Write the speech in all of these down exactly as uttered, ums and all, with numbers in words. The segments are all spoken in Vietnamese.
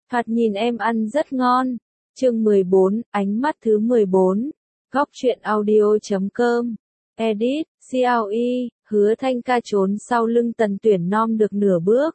Thoạt nhìn em ăn rất ngon. Chương mười bốn, ánh mắt thứ mười bốn. Góc truyện audio chấm com. Edit, xê lờ e, Hứa Thanh Ca trốn sau lưng Tần Tuyển non được nửa bước.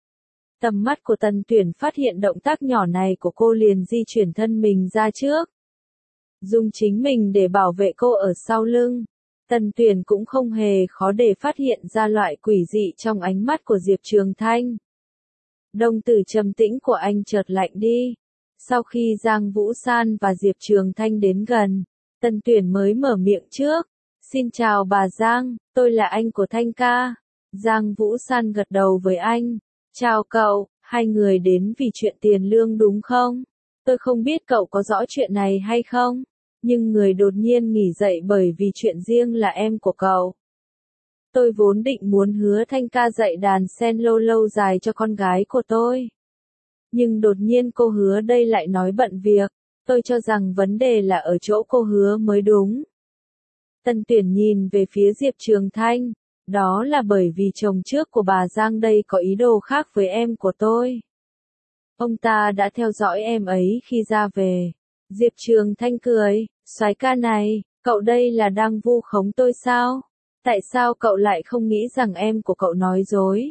Tầm mắt của Tần Tuyển phát hiện động tác nhỏ này của cô liền di chuyển thân mình ra trước. Dùng chính mình để bảo vệ cô ở sau lưng. Tần Tuyển cũng không hề khó để phát hiện ra loại quỷ dị trong ánh mắt của Diệp Trường Thanh. Đồng tử trầm tĩnh của anh chợt lạnh đi. Sau khi Giang Vũ San và Diệp Trường Thanh đến gần, Tần Tuyển mới mở miệng trước. Xin chào bà Giang, tôi là anh của Thanh Ca. Giang Vũ San gật đầu với anh. Chào cậu, hai người đến vì chuyện tiền lương đúng không? Tôi không biết cậu có rõ chuyện này hay không, nhưng người đột nhiên nghỉ dậy bởi vì chuyện riêng là em của cậu. Tôi vốn định muốn Hứa Thanh Ca dạy đàn sen lâu lâu dài cho con gái của tôi. Nhưng đột nhiên cô Hứa đây lại nói bận việc, tôi cho rằng vấn đề là ở chỗ cô Hứa mới đúng. Tần Tuyển nhìn về phía Diệp Trường Thanh, đó là bởi vì chồng trước của bà Giang đây có ý đồ khác với em của tôi. Ông ta đã theo dõi em ấy khi ra về. Diệp Trường Thanh cười, soái ca này, cậu đây là đang vu khống tôi sao? Tại sao cậu lại không nghĩ rằng em của cậu nói dối?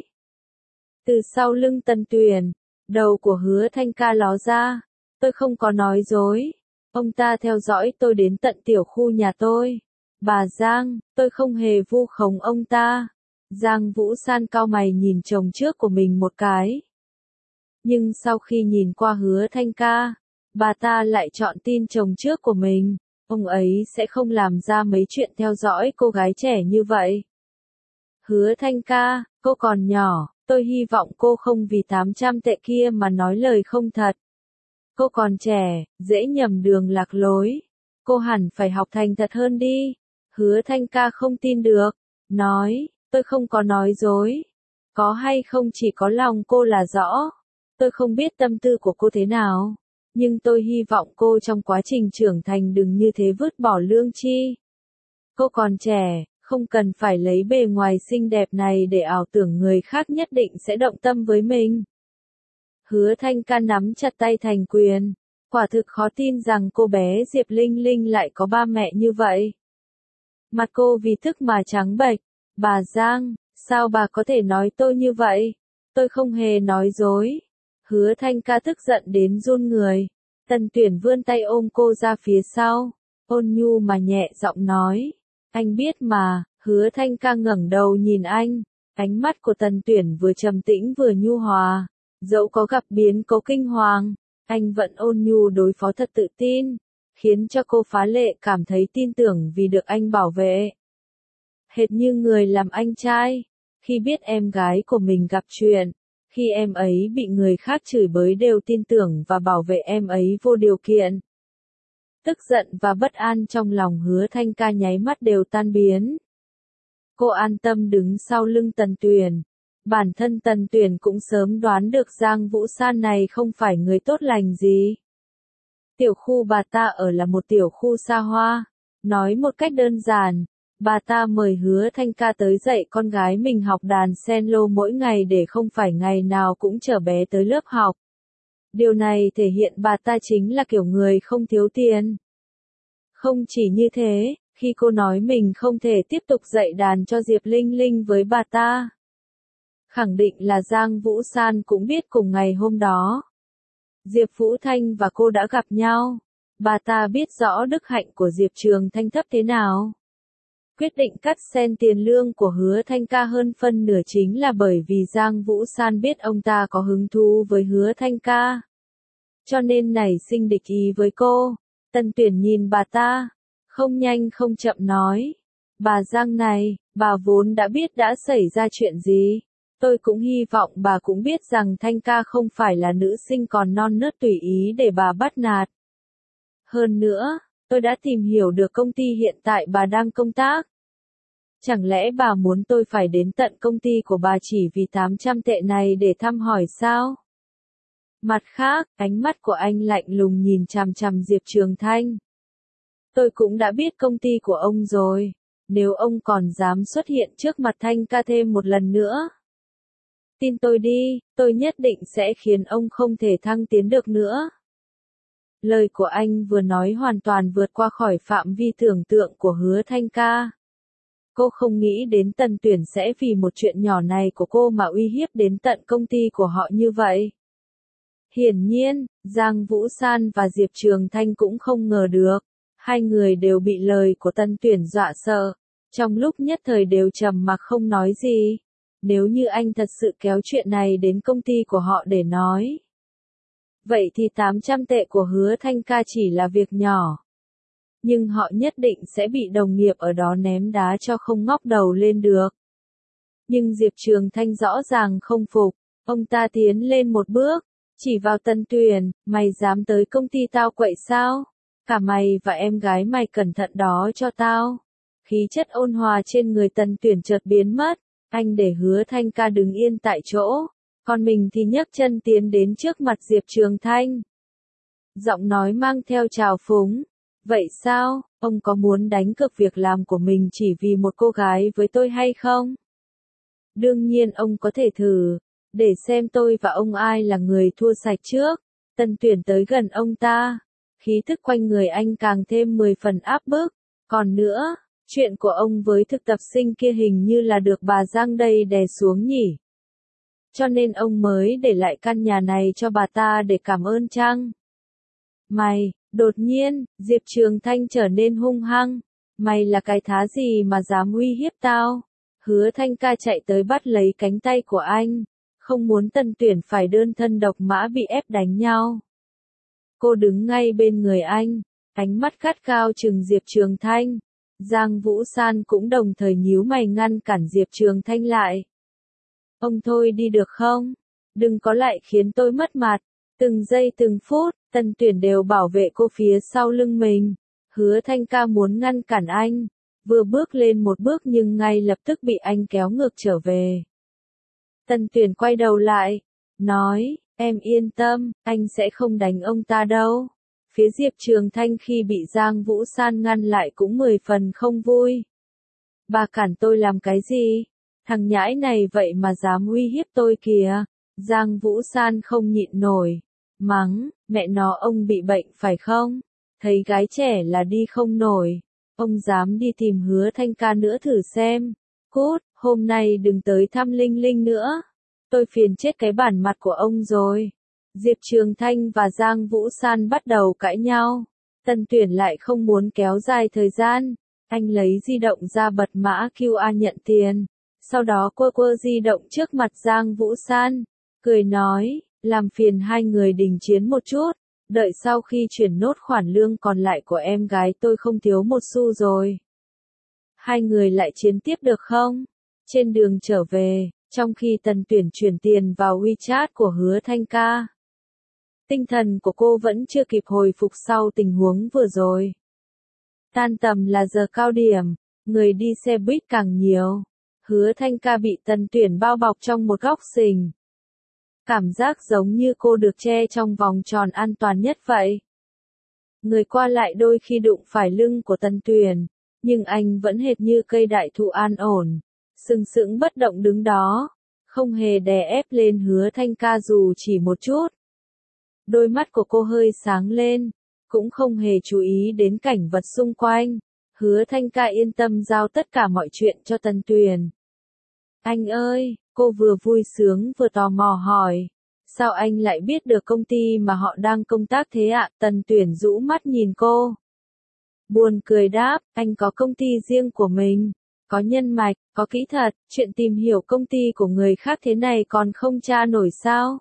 Từ sau lưng Tần Tuyển, đầu của Hứa Thanh Ca ló ra, tôi không có nói dối. Ông ta theo dõi tôi đến tận tiểu khu nhà tôi. Bà Giang, tôi không hề vu khống ông ta. Giang Vũ San cau mày nhìn chồng trước của mình một cái. Nhưng sau khi nhìn qua Hứa Thanh Ca, bà ta lại chọn tin chồng trước của mình. Ông ấy sẽ không làm ra mấy chuyện theo dõi cô gái trẻ như vậy. Hứa Thanh Ca, cô còn nhỏ, tôi hy vọng cô không vì tám trăm tệ kia mà nói lời không thật. Cô còn trẻ, dễ nhầm đường lạc lối. Cô hẳn phải học thành thật hơn đi. Hứa Thanh Ca không tin được, nói, tôi không có nói dối. Có hay không chỉ có lòng cô là rõ. Tôi không biết tâm tư của cô thế nào, nhưng tôi hy vọng cô trong quá trình trưởng thành đừng như thế vứt bỏ lương tri. Cô còn trẻ, không cần phải lấy bề ngoài xinh đẹp này để ảo tưởng người khác nhất định sẽ động tâm với mình. Hứa Thanh Ca nắm chặt tay thành quyền, quả thực khó tin rằng cô bé Diệp Linh Linh lại có ba mẹ như vậy. Mặt cô vì tức mà trắng bệch. Bà Giang, sao bà có thể nói tôi như vậy? Tôi không hề nói dối. Hứa Thanh Ca tức giận đến run người. Tần Tuyển vươn tay ôm cô ra phía sau, ôn nhu mà nhẹ giọng nói. Anh biết mà. Hứa Thanh Ca ngẩng đầu nhìn anh. Ánh mắt của Tần Tuyển vừa trầm tĩnh vừa nhu hòa. Dẫu có gặp biến cố kinh hoàng, anh vẫn ôn nhu đối phó thật tự tin, khiến cho cô phá lệ cảm thấy tin tưởng vì được anh bảo vệ. Hệt như người làm anh trai, khi biết em gái của mình gặp chuyện, khi em ấy bị người khác chửi bới đều tin tưởng và bảo vệ em ấy vô điều kiện. Tức giận và bất an trong lòng Hứa Thanh Ca nháy mắt đều tan biến. Cô an tâm đứng sau lưng Tần Tuyển. Bản thân Tần Tuyển cũng sớm đoán được Giang Vũ San này không phải người tốt lành gì. Tiểu khu bà ta ở là một tiểu khu xa hoa. Nói một cách đơn giản, bà ta mời Hứa Thanh Ca tới dạy con gái mình học đàn sen lô mỗi ngày để không phải ngày nào cũng chở bé tới lớp học. Điều này thể hiện bà ta chính là kiểu người không thiếu tiền. Không chỉ như thế, khi cô nói mình không thể tiếp tục dạy đàn cho Diệp Linh Linh với bà ta, khẳng định là Giang Vũ San cũng biết cùng ngày hôm đó, Diệp Vũ Thanh và cô đã gặp nhau. Bà ta biết rõ đức hạnh của Diệp Trường Thanh thấp thế nào. Quyết định cắt xen tiền lương của Hứa Thanh Ca hơn phân nửa chính là bởi vì Giang Vũ San biết ông ta có hứng thú với Hứa Thanh Ca, cho nên nảy sinh địch ý với cô. Tần Tuyển nhìn bà ta, không nhanh không chậm nói. Bà Giang này, bà vốn đã biết đã xảy ra chuyện gì. Tôi cũng hy vọng bà cũng biết rằng Thanh Ca không phải là nữ sinh còn non nớt tùy ý để bà bắt nạt. Hơn nữa, tôi đã tìm hiểu được công ty hiện tại bà đang công tác. Chẳng lẽ bà muốn tôi phải đến tận công ty của bà chỉ vì tám trăm tệ này để thăm hỏi sao? Mặt khác, ánh mắt của anh lạnh lùng nhìn chằm chằm Diệp Trường Thanh. Tôi cũng đã biết công ty của ông rồi. Nếu ông còn dám xuất hiện trước mặt Thanh Ca thêm một lần nữa, Tin tôi đi, tôi nhất định sẽ khiến ông không thể thăng tiến được nữa. Lời của anh vừa nói hoàn toàn vượt qua khỏi phạm vi tưởng tượng của Hứa Thanh Ca. Cô không nghĩ đến Tần Tuyển sẽ vì một chuyện nhỏ này của cô mà uy hiếp đến tận công ty của họ như vậy. Hiển nhiên, Giang Vũ San và Diệp Trường Thanh cũng không ngờ được. Hai người đều bị lời của Tần Tuyển dọa sợ. Trong lúc nhất thời đều trầm mặc không nói gì. Nếu như anh thật sự kéo chuyện này đến công ty của họ để nói. Vậy thì tám trăm tệ của Hứa Thanh Ca chỉ là việc nhỏ. Nhưng họ nhất định sẽ bị đồng nghiệp ở đó ném đá cho không ngóc đầu lên được. Nhưng Diệp Trường Thanh rõ ràng không phục. Ông ta tiến lên một bước. Chỉ vào Tần Tuyển, mày dám tới công ty tao quậy sao? Cả mày và em gái mày cẩn thận đó cho tao. Khí chất ôn hòa trên người Tần Tuyển chợt biến mất. Anh để Hứa Thanh Ca đứng yên tại chỗ. Còn mình thì nhấc chân tiến đến trước mặt Diệp Trường Thanh. Giọng nói mang theo trào phúng. Vậy sao, ông có muốn đánh cược việc làm của mình chỉ vì một cô gái với tôi hay không? Đương nhiên ông có thể thử. Để xem tôi và ông ai là người thua sạch trước. Tần Tuyển tới gần ông ta. Khí thức quanh người anh càng thêm mười phần áp bức. Còn nữa, chuyện của ông với thực tập sinh kia hình như là được bà Giang đây đè xuống nhỉ. Cho nên ông mới để lại căn nhà này cho bà ta để cảm ơn chăng? Mày, đột nhiên, Diệp Trường Thanh trở nên hung hăng. Mày là cái thá gì mà dám uy hiếp tao? Hứa Thanh Ca chạy tới bắt lấy cánh tay của anh. Không muốn Tần Tuyển phải đơn thân độc mã bị ép đánh nhau. Cô đứng ngay bên người anh, ánh mắt gắt cao trừng Diệp Trường Thanh. Giang Vũ San cũng đồng thời nhíu mày ngăn cản Diệp Trường Thanh lại. Ông thôi đi được không? Đừng có lại khiến tôi mất mặt. Từng giây từng phút, Tần Tuyển đều bảo vệ cô phía sau lưng mình. Hứa Thanh Ca muốn ngăn cản anh. Vừa bước lên một bước nhưng ngay lập tức bị anh kéo ngược trở về. Tần Tuyển quay đầu lại, nói, em yên tâm, anh sẽ không đánh ông ta đâu. Phía Diệp Trường Thanh khi bị Giang Vũ San ngăn lại cũng mười phần không vui. Bà cản tôi làm cái gì? Thằng nhãi này vậy mà dám uy hiếp tôi kìa. Giang Vũ San không nhịn nổi. Mắng, mẹ nó ông bị bệnh phải không? Thấy gái trẻ là đi không nổi. Ông dám đi tìm Hứa Thanh Ca nữa thử xem. Cút, hôm nay đừng tới thăm Linh Linh nữa. Tôi phiền chết cái bản mặt của ông rồi. Diệp Trường Thanh và Giang Vũ San bắt đầu cãi nhau. Tần Tuyển lại không muốn kéo dài thời gian. Anh lấy di động ra bật mã quy rờ nhận tiền. Sau đó quơ quơ di động trước mặt Giang Vũ San. Cười nói, làm phiền hai người đình chiến một chút. Đợi sau khi chuyển nốt khoản lương còn lại của em gái tôi không thiếu một xu rồi. Hai người lại chiến tiếp được không? Trên đường trở về, trong khi Tần Tuyển chuyển tiền vào WeChat của Hứa Thanh Ca. Tinh thần của cô vẫn chưa kịp hồi phục sau tình huống vừa rồi. Tan tầm là giờ cao điểm, người đi xe buýt càng nhiều. Hứa Thanh Ca bị Tần Tuyển bao bọc trong một góc xình. Cảm giác giống như cô được che trong vòng tròn an toàn nhất vậy. Người qua lại đôi khi đụng phải lưng của Tần Tuyển, nhưng anh vẫn hệt như cây đại thụ an ổn, sừng sững bất động đứng đó, không hề đè ép lên Hứa Thanh Ca dù chỉ một chút. Đôi mắt của cô hơi sáng lên, cũng không hề chú ý đến cảnh vật xung quanh. Hứa Thanh Ca yên tâm giao tất cả mọi chuyện cho Tần Tuyển. Anh ơi, cô vừa vui sướng vừa tò mò hỏi. Sao anh lại biết được công ty mà họ đang công tác thế ạ? Tần Tuyển rũ mắt nhìn cô. Buồn cười đáp, anh có công ty riêng của mình, có nhân mạch, có kỹ thuật, chuyện tìm hiểu công ty của người khác thế này còn không tra nổi sao?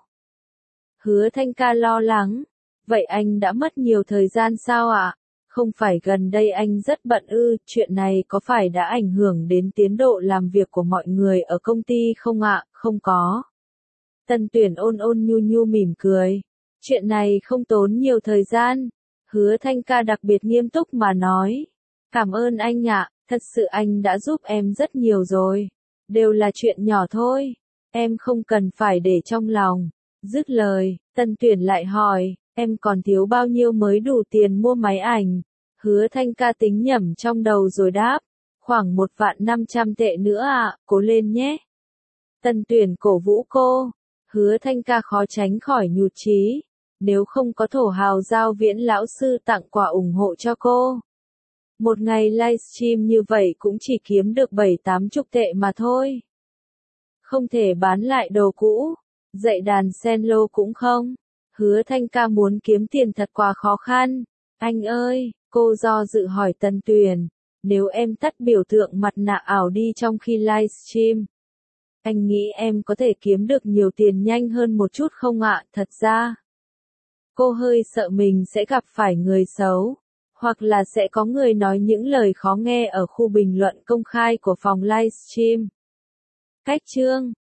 Hứa Thanh Ca lo lắng. Vậy anh đã mất nhiều thời gian sao ạ? Không phải gần đây anh rất bận ư, chuyện này có phải đã ảnh hưởng đến tiến độ làm việc của mọi người ở công ty không ạ? Không có. Tần Tuyển ôn ôn nhu nhu mỉm cười. Chuyện này không tốn nhiều thời gian. Hứa Thanh Ca đặc biệt nghiêm túc mà nói. Cảm ơn anh ạ, thật sự anh đã giúp em rất nhiều rồi. Đều là chuyện nhỏ thôi. Em không cần phải để trong lòng. Dứt lời, Tần Tuyển lại hỏi, em còn thiếu bao nhiêu mới đủ tiền mua máy ảnh? Hứa Thanh Ca tính nhẩm trong đầu rồi đáp, khoảng một vạn năm trăm tệ nữa ạ, cố lên nhé. Tần Tuyển cổ vũ cô. Hứa Thanh Ca khó tránh khỏi nhụt chí. Nếu không có thổ hào giao viễn lão sư tặng quà ủng hộ cho cô. Một ngày livestream như vậy cũng chỉ kiếm được bảy tám chục tệ mà thôi. Không thể bán lại đồ cũ. Dạy đàn cello cũng không. Hứa Thanh Ca muốn kiếm tiền thật quá khó khăn. Anh ơi, cô do dự hỏi Tần Tuyển. Nếu em tắt biểu tượng mặt nạ ảo đi trong khi livestream. Anh nghĩ em có thể kiếm được nhiều tiền nhanh hơn một chút không ạ? Thật ra, cô hơi sợ mình sẽ gặp phải người xấu. Hoặc là sẽ có người nói những lời khó nghe ở khu bình luận công khai của phòng livestream. Cách chương